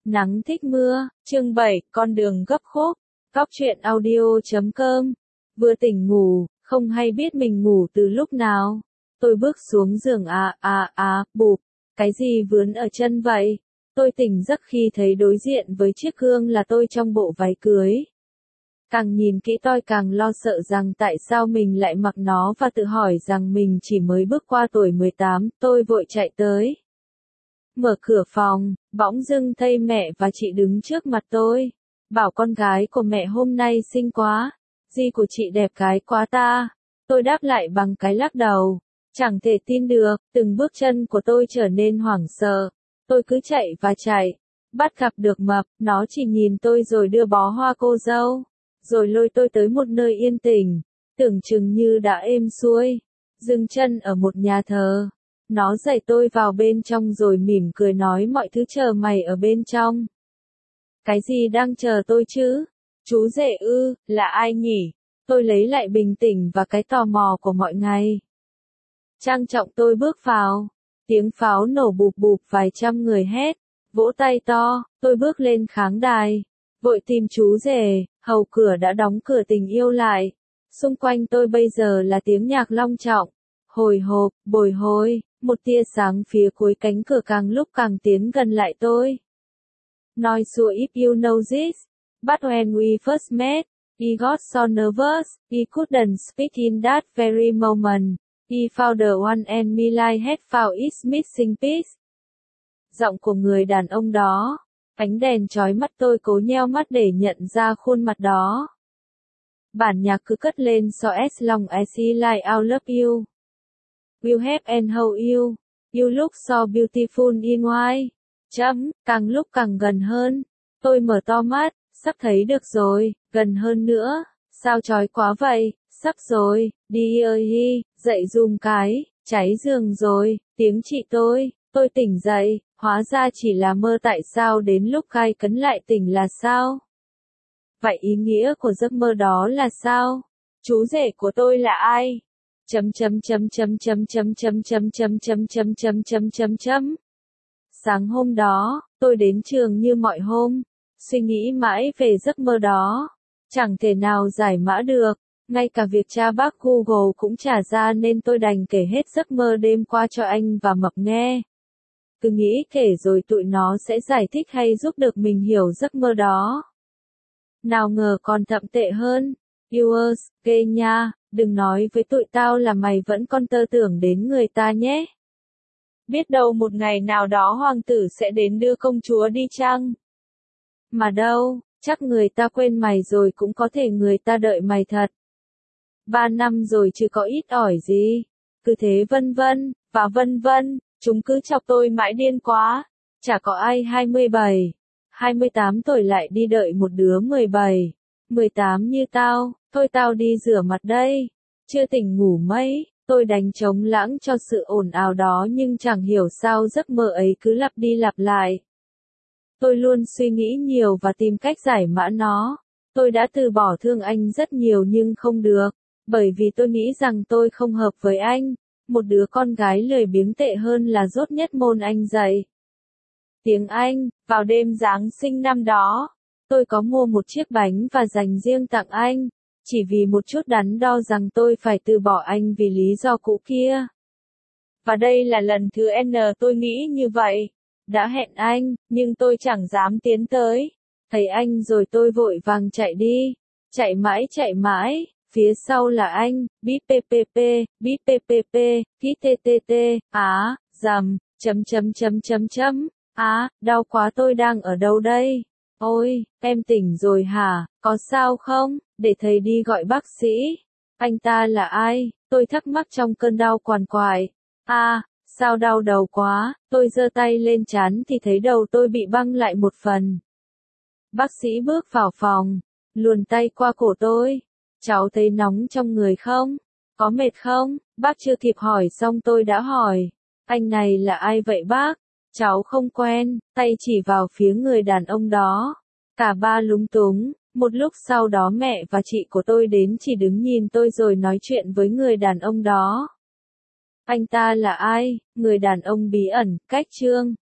Nắng thích mưa, chương 7, con đường gấp khúc, Cóc truyện audio.com. Vừa tỉnh ngủ, không hay biết mình ngủ từ lúc nào. Tôi bước xuống giường bụp, cái gì vướn ở chân vậy? Tôi tỉnh giấc khi thấy đối diện với chiếc gương là tôi trong bộ váy cưới. Càng nhìn kỹ tôi càng lo sợ rằng tại sao mình lại mặc nó và tự hỏi rằng mình chỉ mới bước qua tuổi 18, tôi vội chạy tới. Mở cửa phòng, bỗng dưng thấy mẹ và chị đứng trước mặt tôi. Bảo con gái của mẹ hôm nay xinh quá, di của chị đẹp gái quá ta. Tôi đáp lại bằng cái lắc đầu. Chẳng thể tin được, từng bước chân của tôi trở nên hoảng sợ. Tôi cứ chạy và chạy. Bắt gặp được Mập, nó chỉ nhìn tôi rồi đưa bó hoa cô dâu. Rồi lôi tôi tới một nơi yên tĩnh, tưởng chừng như đã êm xuôi. Dừng chân ở một nhà thờ. Nó dạy tôi vào bên trong rồi mỉm cười nói mọi thứ chờ mày ở bên trong. Cái gì đang chờ tôi chứ? Chú rể ư, là ai nhỉ? Tôi lấy lại bình tĩnh và cái tò mò của mọi ngày. Trang trọng tôi bước vào. Tiếng pháo nổ bụp bụp, vài trăm người hét, vỗ tay to, tôi bước lên khán đài. Vội tìm chú rể, hầu cửa đã đóng cửa tình yêu lại. Xung quanh tôi bây giờ là tiếng nhạc long trọng. Hồi hộp, bồi hồi, một tia sáng phía cuối cánh cửa càng lúc càng tiến gần lại tôi. Nói sure if you know this, but when we first met, he got so nervous, he couldn't speak in that very moment. He found the one and me like had found its missing piece. Giọng của người đàn ông đó. Ánh đèn chói mắt tôi cố nheo mắt để nhận ra khuôn mặt đó. Bản nhạc cứ cất lên so as long as he like I love you. Will have and hold you. You look so beautiful in white. Càng lúc càng gần hơn. Tôi mở to mắt, sắp thấy được rồi, gần hơn nữa. Sao chói quá vậy, sắp rồi, đi ơi, dậy dùm cái, cháy giường rồi, tiếng chị tôi tỉnh dậy, hóa ra chỉ là mơ tại sao đến lúc gai cấn lại tỉnh là sao? Vậy ý nghĩa của giấc mơ đó là sao? Chú rể của tôi là ai? Sáng hôm đó, tôi đến trường như mọi hôm, suy nghĩ mãi về giấc mơ đó, chẳng thể nào giải mã được, ngay cả việc tra bác Google cũng trả ra nên tôi đành kể hết giấc mơ đêm qua cho anh và Mập nghe. Cứ nghĩ kể rồi tụi nó sẽ giải thích hay giúp được mình hiểu giấc mơ đó. Nào ngờ còn thậm tệ hơn. Yours, ghê nha, đừng nói với tụi tao là mày vẫn còn tơ tưởng đến người ta nhé. Biết đâu một ngày nào đó hoàng tử sẽ đến đưa công chúa đi chăng? Mà đâu, chắc người ta quên mày rồi cũng có thể người ta đợi mày thật. 3 năm rồi chứ có ít ỏi gì. Cứ thế vân vân, và vân vân. Chúng cứ chọc tôi mãi điên quá. Chả có ai 27, 28 tuổi lại đi đợi một đứa 17, 18 như tao. Thôi tao đi rửa mặt đây. Chưa tỉnh ngủ mấy, tôi đánh trống lãng cho sự ồn ào đó nhưng chẳng hiểu sao giấc mơ ấy cứ lặp đi lặp lại. Tôi luôn suy nghĩ nhiều và tìm cách giải mã nó. Tôi đã từ bỏ thương anh rất nhiều nhưng không được. Bởi vì tôi nghĩ rằng tôi không hợp với anh. Một đứa con gái lười biếng tệ hơn là dốt nhất môn anh dạy. Tiếng Anh, vào đêm Giáng sinh năm đó, tôi có mua một chiếc bánh và dành riêng tặng anh, chỉ vì một chút đắn đo rằng tôi phải từ bỏ anh vì lý do cũ kia. Và đây là lần thứ N tôi nghĩ như vậy. Đã hẹn anh, nhưng tôi chẳng dám tiến tới. Thấy anh rồi tôi vội vàng chạy đi. Chạy mãi. Phía sau là anh, bíp ppp, kít ttt, đau quá tôi đang ở đâu đây? Ôi, em tỉnh rồi hả, có sao không, để thầy đi gọi bác sĩ. Anh ta là ai? Tôi thắc mắc trong cơn đau quằn quại. Sao đau đầu quá, tôi giơ tay lên trán thì thấy đầu tôi bị băng lại một phần. Bác sĩ bước vào phòng, luồn tay qua cổ tôi. Cháu thấy nóng trong người không? Có mệt không? Bác chưa kịp hỏi xong tôi đã hỏi. Anh này là ai vậy bác? Cháu không quen, tay chỉ vào phía người đàn ông đó. Cả ba lúng túng, một lúc sau đó mẹ và chị của tôi đến chỉ đứng nhìn tôi rồi nói chuyện với người đàn ông đó. Anh ta là ai? Người đàn ông bí ẩn, cách trương.